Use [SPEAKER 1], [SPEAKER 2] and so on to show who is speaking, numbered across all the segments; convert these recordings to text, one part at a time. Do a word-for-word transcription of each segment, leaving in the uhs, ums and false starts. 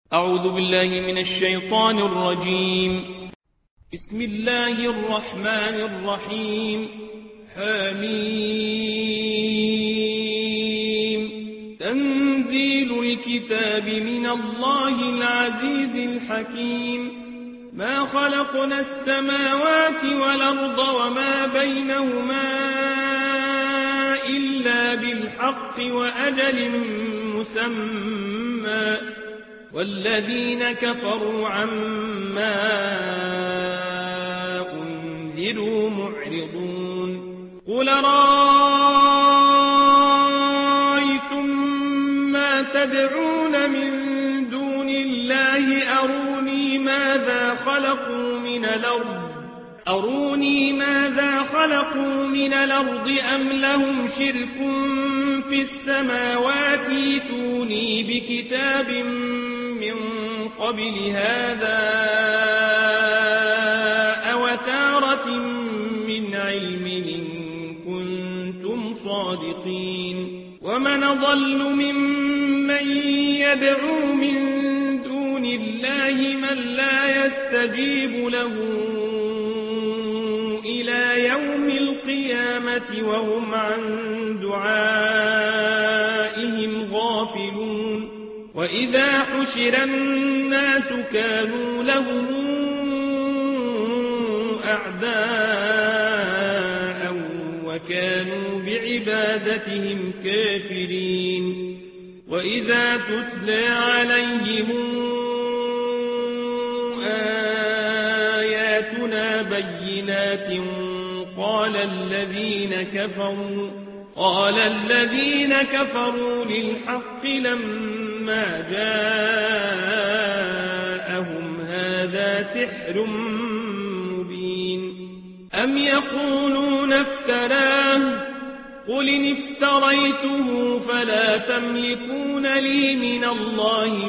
[SPEAKER 1] أعوذ بالله من الشيطان الرجيم. بسم الله الرحمن الرحيم. حميم. تنزيل الكتاب من الله العزيز الحكيم. ما خلقنا السماوات والأرض وما بينهما إلا بالحق وأجل مسمى والذين كفروا عما أنذروا معرضون. قل رأيتم ما تدعون من دون الله أروني ماذا خلقوا من الأرض أروني ماذا خلقوا من الأرض أم لهم شرك في السماوات ائتوني بكتاب من قبل هذا أوثارة من علم إن كنتم صادقين. ومن أضل ممن يدعو من دون الله من لا يستجيب له إلى يوم القيامة وهم عن دعائهم غافلون. وإذا حشر الناس كانوا لهم أعداء وكانوا بعبادتهم كافرين. وإذا تتلى عليهم آياتنا بينات قال الذين كفروا قال الذين كفروا للحق لما جاءهم هذا سحر مبين. أم يقولون افتراه قل إن افتريته فلا تملكون لي من الله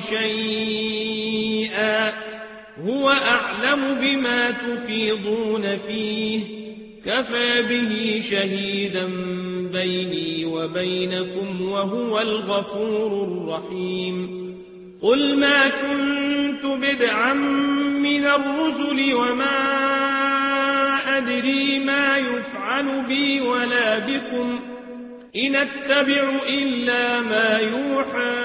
[SPEAKER 1] شيئا هو أعلم بما تفيضون فيه كفى به شهيدا بيني وبينكم وهو الغفور الرحيم. قل ما كنت بدعا من الرسل وما أدري ما يفعل بي ولا بكم إن أتبع إلا ما يوحى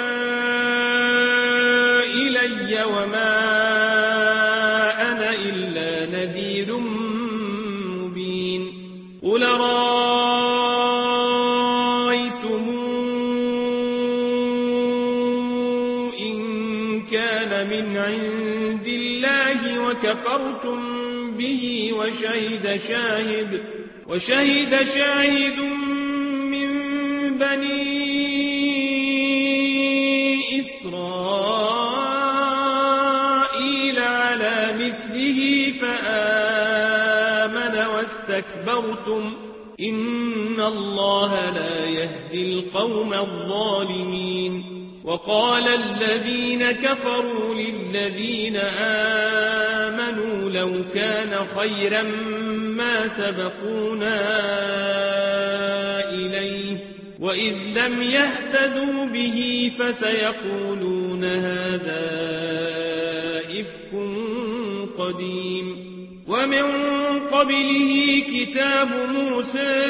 [SPEAKER 1] إلي وما أنا إلا نذير مبين. قل رأيتم إن كان من عند الله وكفرتم به وشهد شاهد وشهد شاهد من بني إسرائيل على مثله فآمن واستكبرتم إن الله لا يهدي القوم الظالمين. وقال الذين كفروا للذين آمنوا لو كان خيرا ما سبقونا إليه وإذ لم يهتدوا به فسيقولون هذا إفك قديم. ومن قبله كتاب موسى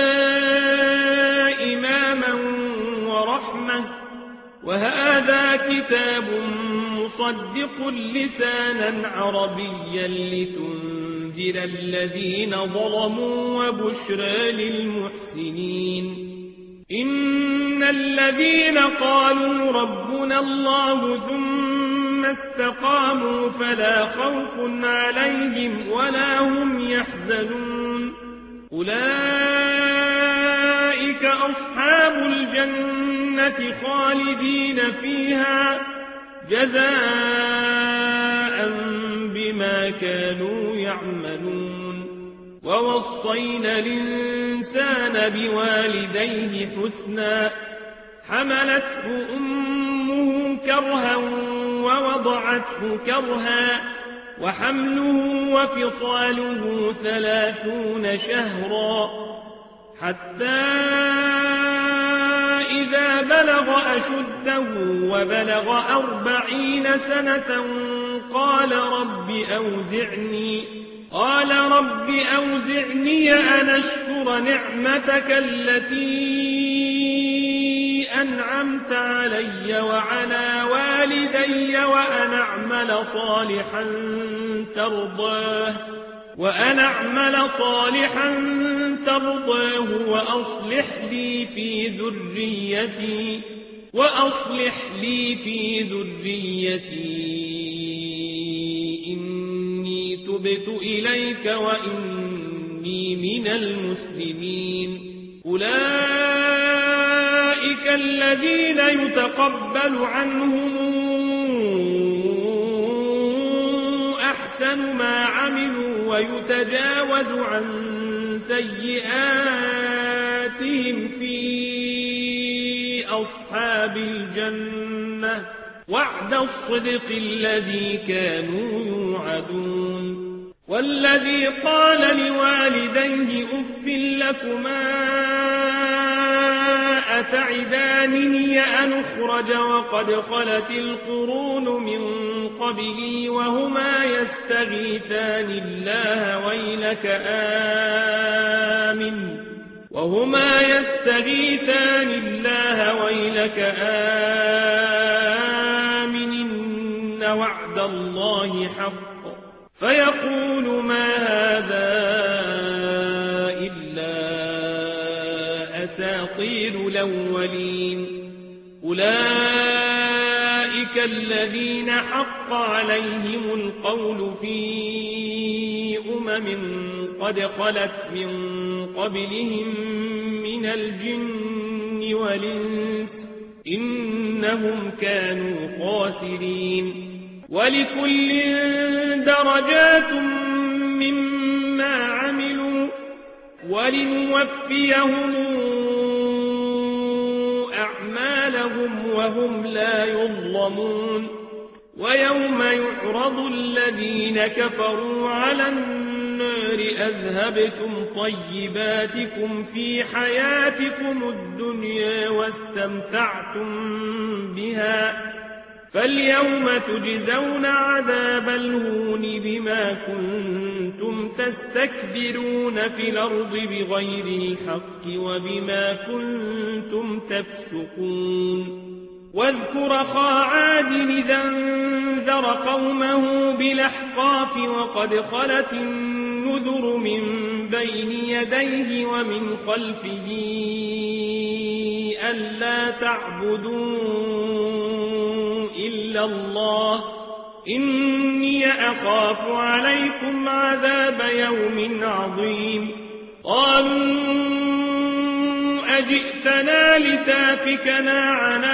[SPEAKER 1] إماما ورحمة وهذا كتاب مصدق لسانا عربيا لتنذر الذين ظلموا وبشرى للمحسنين. إن الذين قالوا ربنا الله ثم استقاموا فلا خوف عليهم ولا هم يحزنون أولئك أصحاب الجنة خالدين فيها جزاء بما كانوا يعملون. ووصينا الإنسان بوالديه حسنا حملته أمه كرها ووضعته كرها وحمله وفصاله ثلاثون شهرا حتى إذا بلغ أشده وبلغ أربعين سنة قال رب أوزعني قال رب أوزعني أن أشكر نعمتك التي أنعمت علي وعلى والدي وأن أعمل صالحا ترضاه وأن أعمل صالحا ترضاه وأصلح لي في ذريتي وأصلح لي في ذريتي إني تبت إليك وإني من المسلمين أولئك الذين يتقبل عنهم أحسن ما عملوا ويتجاوز عن سيئاتهم في أصحاب الجنة وعد الصدق الذي كانوا يوعدون والذي قال لوالديه أف لكما أتعدانني أن أخرج وقد خلت القرون من قبلي وهما يستغيثان الله ويلك آمن وهما يستغيثان الله ويلك آمن إن وعد الله حق فيقول ما هذا إلا أساطير الأولين أولئك الذين حق عليهم القول في أمم قد خلت من قبلهم من الجن والإنس إنهم كانوا خاسرين ولكل درجات مما عملوا ولنوفيهم أعمالهم وهم لا يظلمون ويوم يعرض الذين كفروا على النار أذهبتم طيباتكم في حياتكم الدنيا واستمتعتم بها فاليوم تجزون عذاب الهون بما كنتم تستكبرون في الأرض بغير الحق وبما كنتم تفسقون واذكر أخا عاد إذا انذر قومه بالأحقاف وقد خلت النذر من بين يديه ومن خلفه ألا تعبدوا إلا الله إني أخاف عليكم عذاب يوم عظيم قالوا أجئتنا لتافكنا عن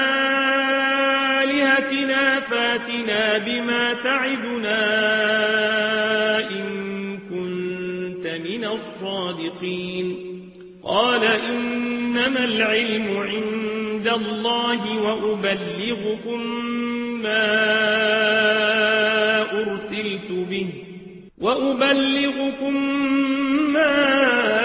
[SPEAKER 1] آلهتنا فاتنا بما تعدنا إن كنت من الصادقين قال إنما العلم عند الله وأبلغكم ما أرسلت به وأبلغكم ما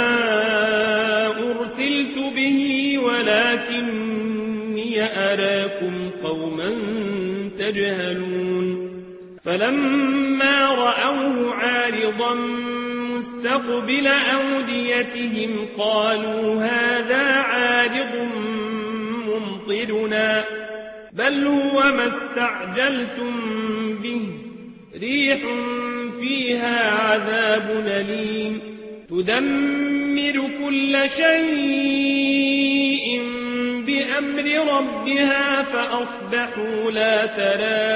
[SPEAKER 1] أرسلت به ولكني أراكم قوما تجهلون فلما رأوه عارضا مستقبل أوديتهم قالوا هذا عارض ممطرنا بل هو ما استعجلتم به ريح فيها عذاب أليم تدمر كل شيء بأمر ربها فأصبحوا لا ترى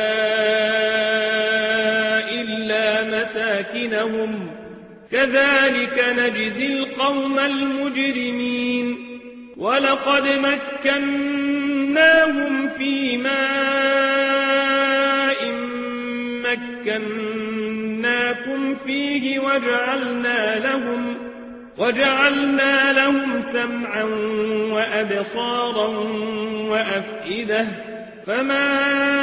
[SPEAKER 1] إلا مساكنهم كذلك نجزي القوم المجرمين ولقد مكناهم في ماء مكناكم فيه وجعلنا لهم وجعلنا لهم سمعا وأبصارا وأفئدة فما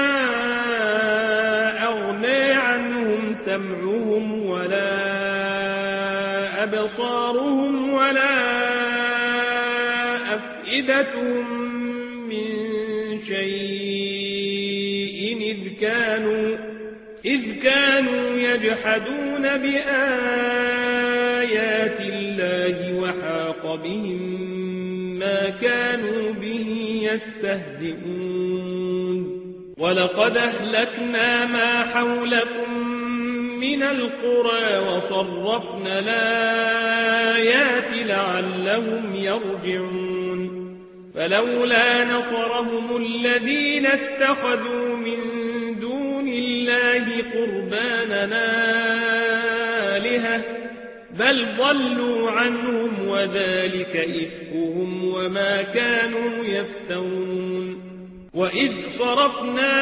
[SPEAKER 1] أغنى عنهم سمعهم ولا أبصارهم ولا أفئدتهم إذ كانوا يجحدون بآيات الله وحاق بهم ما كانوا به يستهزئون ولقد أهلكنا ما حولكم من القرى وصرفنا الآيات لعلهم يرجعون فلولا نصرهم الذين اتخذوا من دون الله قربانا آلهة بل ضلوا عنهم وذلك إفكهم وما كانوا يفترون وإذ صرفنا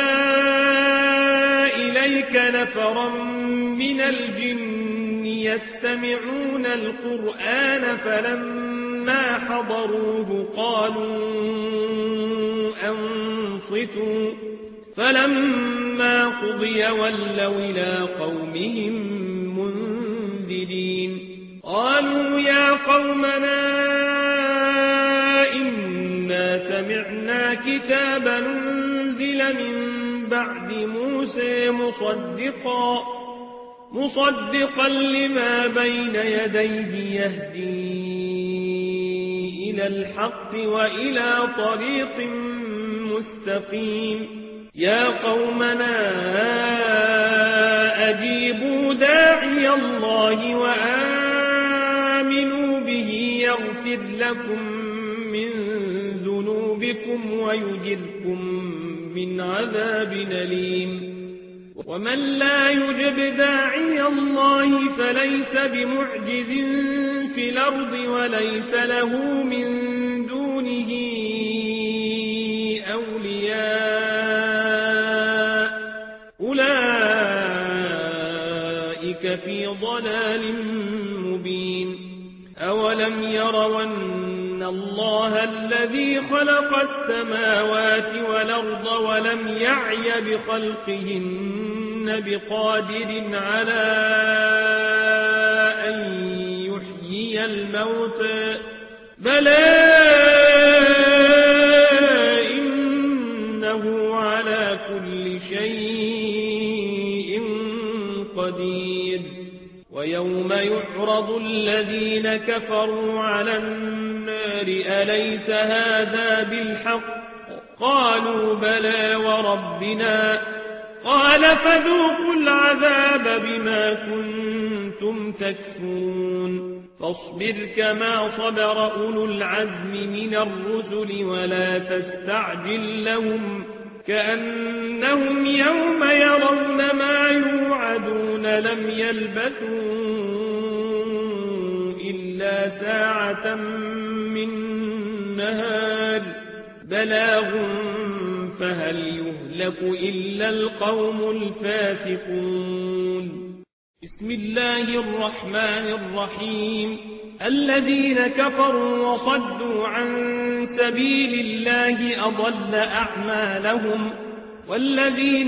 [SPEAKER 1] إليك نفرا من الجن يستمعون القرآن فلما حضروه قالوا أنصتوا فلما قضي ولوا إلى قومهم منذرين قالوا يا قومنا إنا سمعنا كتابا أنزل من بعد موسى مصدقا مصدقا لما بين يديه يهدي إلى الحق وإلى طريق مستقيم يا قومنا أجيبوا داعي الله وآمنوا به يغفر لكم من ذنوبكم ويجركم من عذاب أليم ومن لا يجب داعي الله فليس بمعجز في الأرض وليس له من دونه أولياء أولئك في ضلال مبين أولم يروا أن الله الذي خلق السماوات والأرض ولم يعي بخلقهن بقادر على أن يحيي الموتى بلى إنه على كل شيء قدير ويوم يعرض الذين كفروا على النار أليس هذا بالحق قالوا بلى وربنا قال فذوقوا العذاب بما كنتم تكفرون فاصبر كما صبر أولو العزم من الرسل ولا تستعجل لهم كأنهم يوم يرون ما يوعدون لم يلبثوا إلا ساعة من نهار بلاغ فهل يهلك إلا القوم الفاسقون بسم الله الرحمن الرحيم الذين كفروا وصدوا عن سبيل الله أضل أعمالهم والذين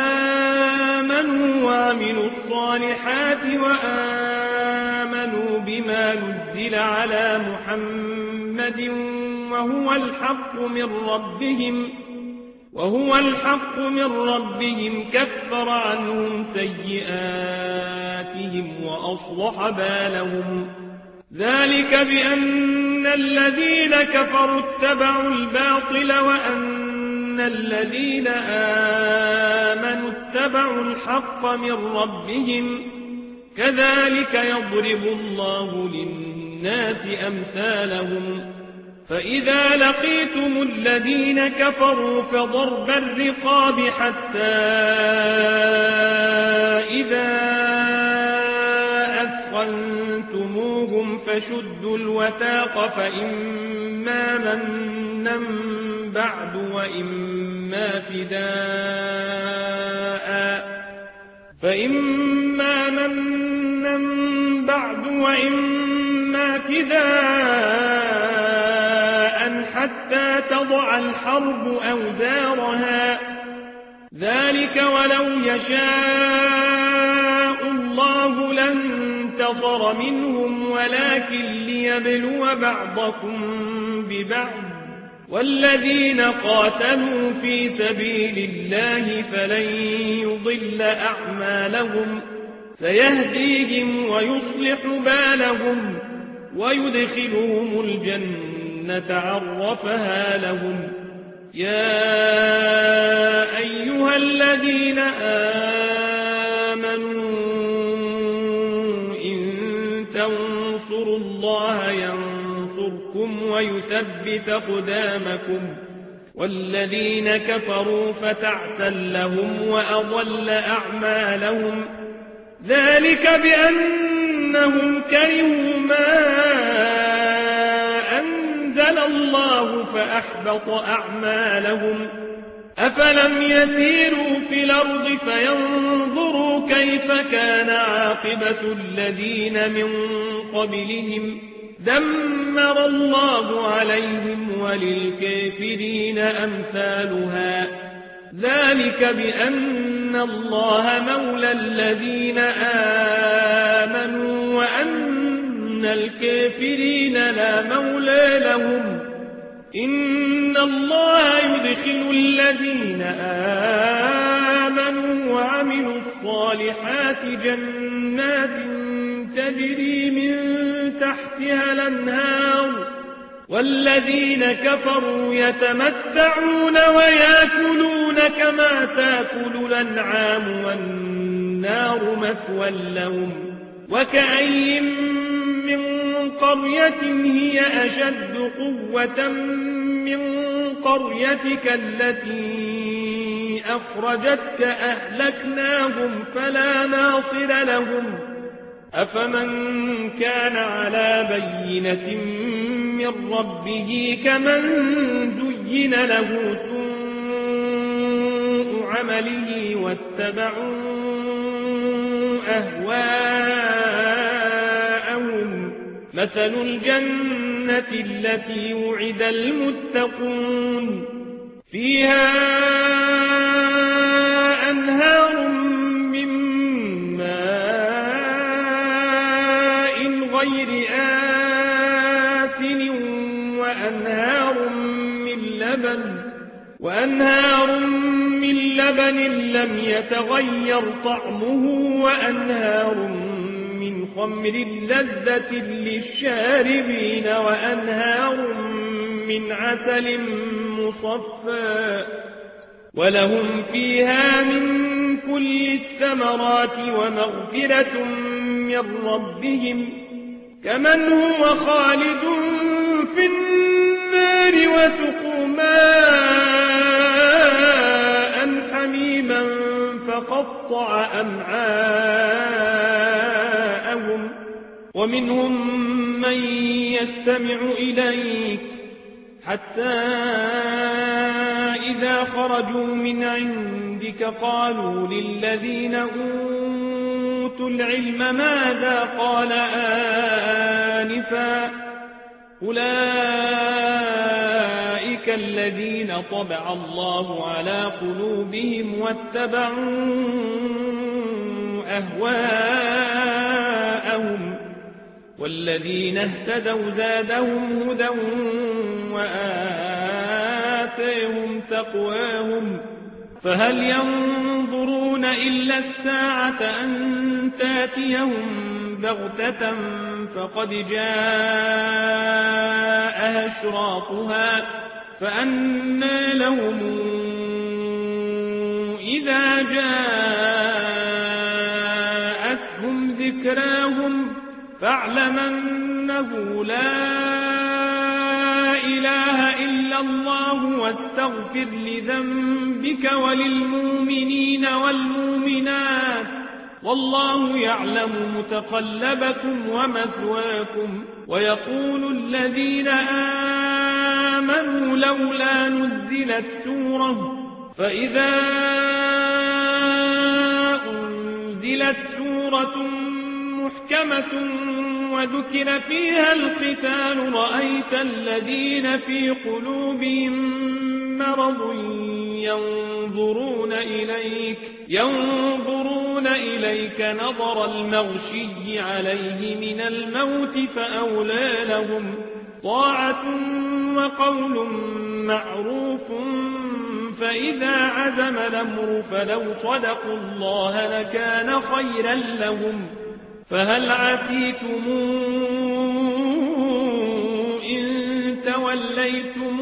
[SPEAKER 1] آمنوا وعملوا الصالحات وآمنوا بما نزل على محمد وهو الحق من ربهم وهو الحق من ربهم كفر عنهم سيئاتهم وأصلح بالهم ذلك بأن الذين كفروا اتبعوا الباطل وأن الذين آمنوا اتبعوا الحق من ربهم كذلك يضرب الله للناس أمثالهم فإذا لقيتم الذين كفروا فضرب الرقاب حتى إذا أثخنتموهم فشدوا الوثاق فإما منا بعد وإما فداء فإما منا بعد وإما فداء حتى تضع الحرب أوزارها ذلك ولو يشاء الله لانتصر منهم ولكن ليبلو بعضكم ببعض والذين قاتلوا في سبيل الله فلن يضل أعمالهم سيهديهم ويصلح بالهم ويدخلهم الجنة عرفها لهم. يا أيها الذين آمنوا إن تنصروا الله ينصركم ويثبت أقدامكم والذين كفروا فتعسا لهم وأضل أعمالهم ذلك بأنهم كرهوا ما أنزل الله فأحبط أعمالهم. أفلم يسيروا في الأرض فينظروا كيف كان عاقبة الذين من قبلهم دمر الله عليهم وللكافرين أمثالها ذلك بأن الله مولى الذين آمنوا وأن الكافرين لا مولى لهم. إن الله يدخل الذين آمنوا وعملوا الصالحات جنات تجري من تحتها الأنهار والذين كفروا يتمتعون ويأكلون كما تأكل الأنعام والنار مثوى لهم. وكأي من قرية هي أشد قوة من قريتك التي أخرجتك أهلكناهم فلا ناصر لهم. أفمن كان على بينة من ربه كمن دين له سوء عمله واتبعوا أهواءهم مثل الجنة التي وعد المتقون فيها أنهار من ماء غير آسن وأنهار من لبن وأنهار من لبن لم يتغير طعمه وأنهار من خمر لذة للشاربين وأنهار من عسل مصفى ولهم فيها من كل الثمرات ومغفرة من ربهم كمن هو خالد في النار وسقوا ماء حميما فقطع أمعاءهم ومنهم من يستمع إليك حتى إذا خرجوا من عندك قالوا للذين أوتوا العلم ماذا قال آنفا أولئك الذين طبع الله على قلوبهم واتبعوا أهواءهم والذين اهتدوا زادهم هدى وآتيهم تقواهم فهل ينظرون إلا الساعة أن تاتيهم بغتة فقد جاء أشراطها فأنى لهم إذا جاءتهم ذكراهم فاعلم أنه لا إله إلا الله واستغفر لذنبك وللمؤمنين والمؤمنات والله يعلم متقلبكم ومثواكم. ويقول الذين آمنوا لولا نزلت سورة فإذا أنزلت سورة محكمة وذكر فيها القتال رأيت الذين في قلوبهم مرض ينظرون إليك ينظرون إليك نظر المغشي عليه من الموت فأولى لهم طاعة وقول معروف فإذا عزم الأمر فلو صدقوا الله لكان خيرا لهم فهل عسيتم إن توليتم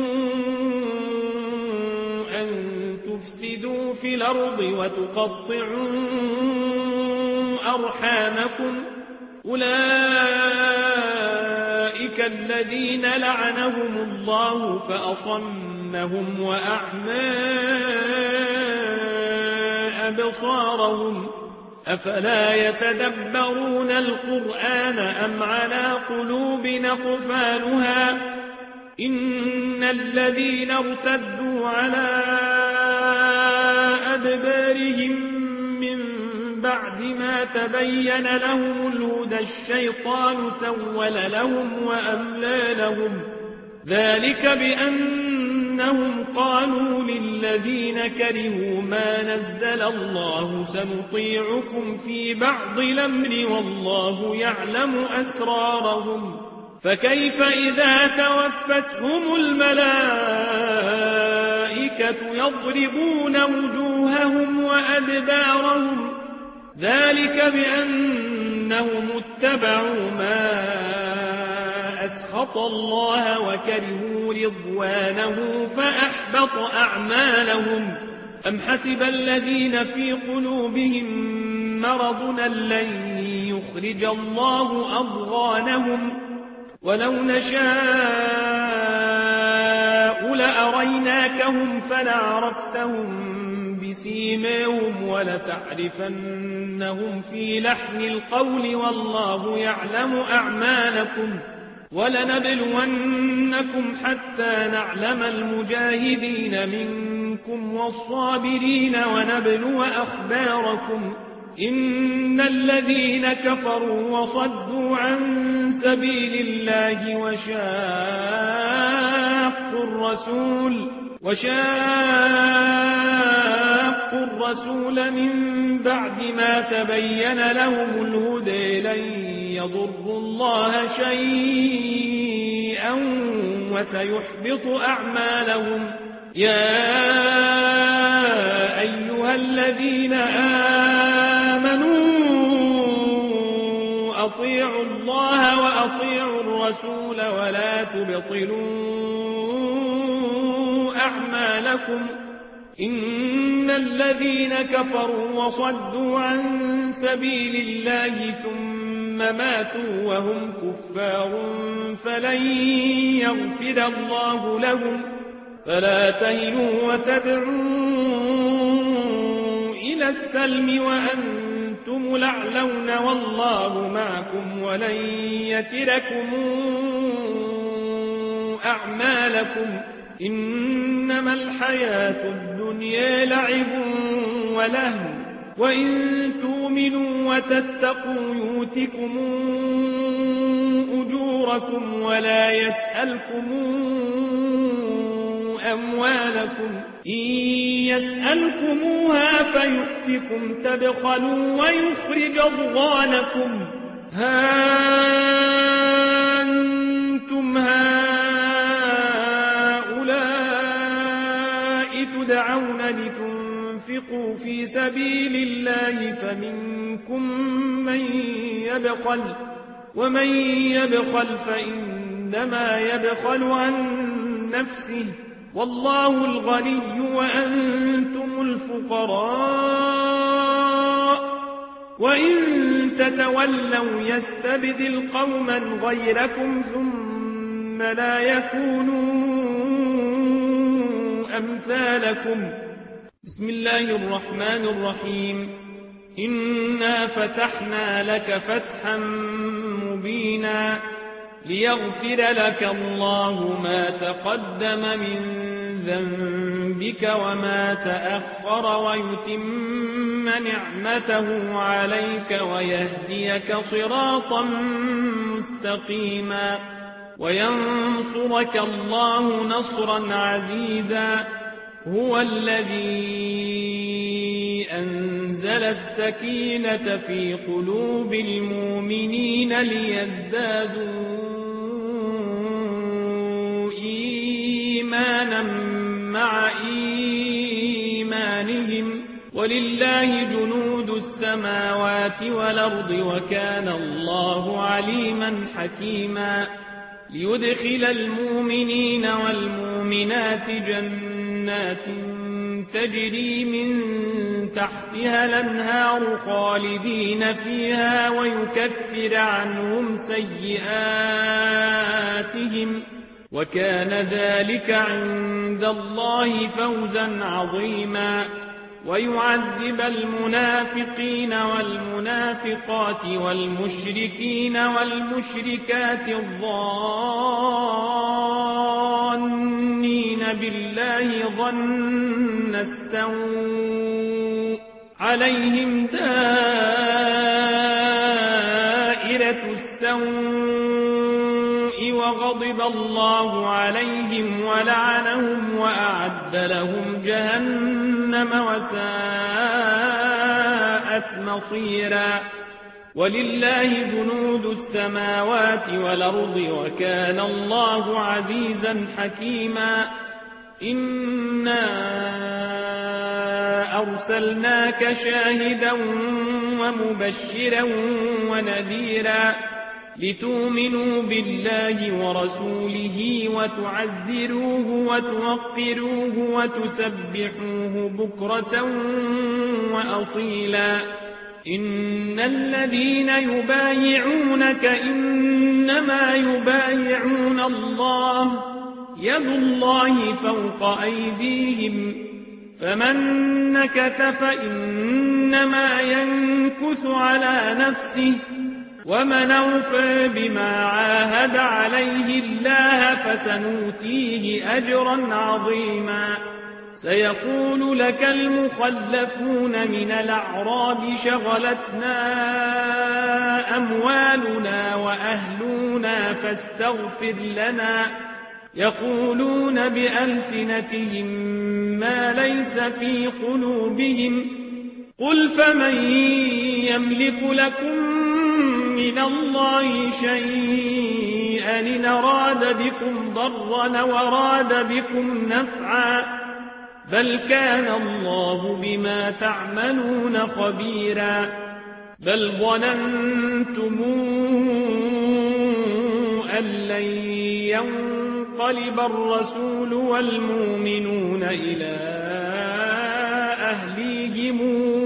[SPEAKER 1] أن تفسدوا في الأرض وتقطعوا أرحامكم أولئك الذين لعنهم الله فأصمهم وأعمى أبصارهم أفلا يتدبرون القرآن أم على قلوب أقفالها إن الذين ارتدوا على أدبارهم من بعد ما تبين لهم الهدى الشيطان سول لهم وأملى لهم ذلك بأنهم قالوا للذين كرهوا ما نزل الله سنطيعكم في بعض الأمر والله يعلم أسرارهم فكيف إذا توفتهم الملائكة يضربون وجوههم وأدبارهم ذلك بأنهم اتبعوا ما أسخط الله وكرهوا رضوانه فأحبط أعمالهم أم حسب الذين في قلوبهم مرض لن يخرج الله أضغانهم ولو نشاء لأريناكهم فلعرفتهم بسيماهم ولتعرفنهم في لحن القول والله يعلم أعمالكم ولنبلونكم حتى نعلم المجاهدين منكم والصابرين ونبلو أخباركم إن الذين كفروا وصدوا عن سبيل الله وشاقوا الرسول وشاقوا الرسول من بعد ما تبين لهم الهدى لن يضروا الله شيئا وسيحبط أعمالهم يا أيها الذين آمنوا أطيعوا الله وأطيعوا الرسول ولا تبطلوا أعمالكم إن الذين كفروا وصدوا عن سبيل الله ثم ماتوا وهم كفار فلن يغفر الله لهم فلا تهنوا وتدعوا إلى السلم وأنتم الأعلون والله معكم ولن يتركم أعمالكم إنما الحياة الدنيا لعب ولهو وإن تؤمنوا وتتقوا يؤتكم أجوركم ولا يسألكم أموالكم إن يسألكموها فيحفكم تبخلوا ويخرج أضغانكم ها أنتم هؤلاء تدعون لتنفقوا في سبيل الله فمنكم من يبخل ومن يبخل فإنما يبخل عن نفسه والله الغني وأنتم الفقراء وإن تتولوا يستبدل قوما غيركم ثم لا يكونوا أمثالكم بسم الله الرحمن الرحيم إنا فتحنا لك فتحا مبينا ليغفر لك الله ما تقدم من ذنبك وما تأخر ويتم نعمته عليك ويهديك صراطا مستقيما وينصرك الله نصرا عزيزا هو الذي أنزل السكينة في قلوب المؤمنين ليزدادوا إيمانا مع إيمانهم ولله جنود السماوات والأرض وكان الله عليما حكيما ليدخل المؤمنين والمؤمنات جنات تجري من تحتها الأنهار خالدين فيها ويكفر عنهم سيئاتهم وكان ذلك عند الله فوزا عظيما ويعذب المنافقين والمنافقات والمشركين والمشركات الظانين بالله ظن السوء عليهم دائرة السوء وغضب الله عليهم ولعنهم وأعد لهم جهنم وساءت مصيرا ولله جنود السماوات والأرض وكان الله عزيزا حكيما إنا أرسلناك شاهدا ومبشرا ونذيرا لتؤمنوا بالله ورسوله وتعزروه وتوقروه وتسبحوه بكرة وأصيلا إن الذين يبايعونك إنما يبايعون الله يد الله فوق أيديهم فمن نكث فإنما ينكث على نفسه ومن أوفى بما عاهد عليه الله فسنؤتيه أجرا عظيما سيقول لك المخلفون من الأعراب شغلتنا أموالنا وأهلنا فاستغفر لنا يقولون بألسنتهم ما ليس في قلوبهم قل فمن يملك لكم من الله شيئا إن أراد بكم ضرا وراد بكم نفعا بل كان الله بما تعملون خبيرا بل ظننتم أن لن ينقلب الرسول والمؤمنون إلى أهليهم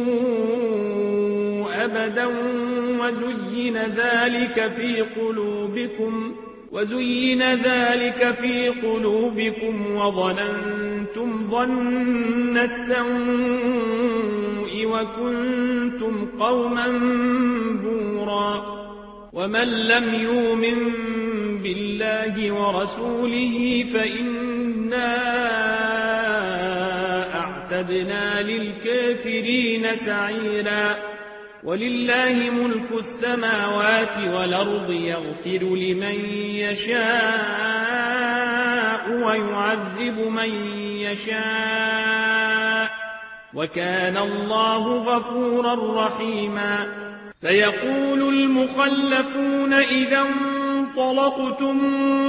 [SPEAKER 1] أبدا وزين ذلك في قلوبكم وزين ذلك في قلوبكم وظننتم ظن السوء وكنتم قوما بورا ومن لم يؤمن بالله ورسوله فإنا أعتدنا للكافرين سعيرا ولله ملك السماوات والأرض يغفر لمن يشاء ويعذب من يشاء وكان الله غفورا رحيما سيقول المخلفون إذا انطلقتم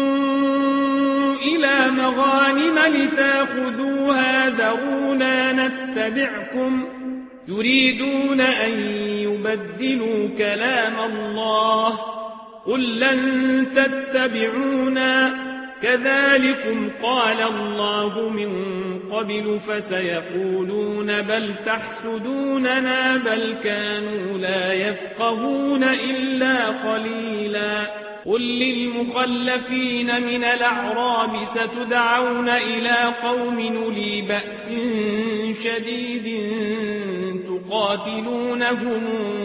[SPEAKER 1] إلى مغانم لتأخذوها ذرونا نتبعكم يريدون أن يبدلوا كلام الله قل لن تتبعونا كذلكم قال الله من قبل فسيقولون بل تحسدوننا بل كانوا لا يفقهون إلا قليلا قل للمخلفين من الأعراب ستدعون إلى قوم أولي بأس شديد تقاتلونهم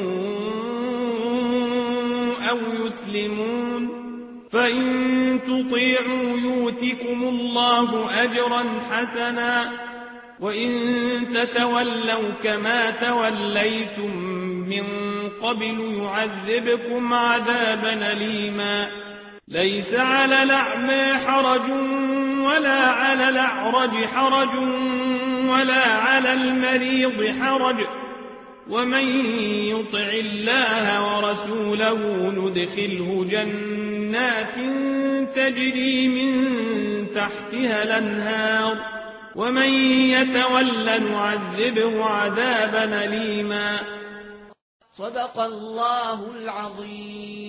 [SPEAKER 1] أو يسلمون فإن تطيعوا يؤتكم الله أجرا حسنا وإن تتولوا كما توليتم من قبل يعذبكم عذابا أليما ليس على الأعمى حرج ولا على الأعرج حرج ولا على المريض حرج ومن يطع الله ورسوله ندخله جنات جنات تجري من تحتها الأنهار ومن يتول نعذبه عذابا أليما.
[SPEAKER 2] صدق الله العظيم.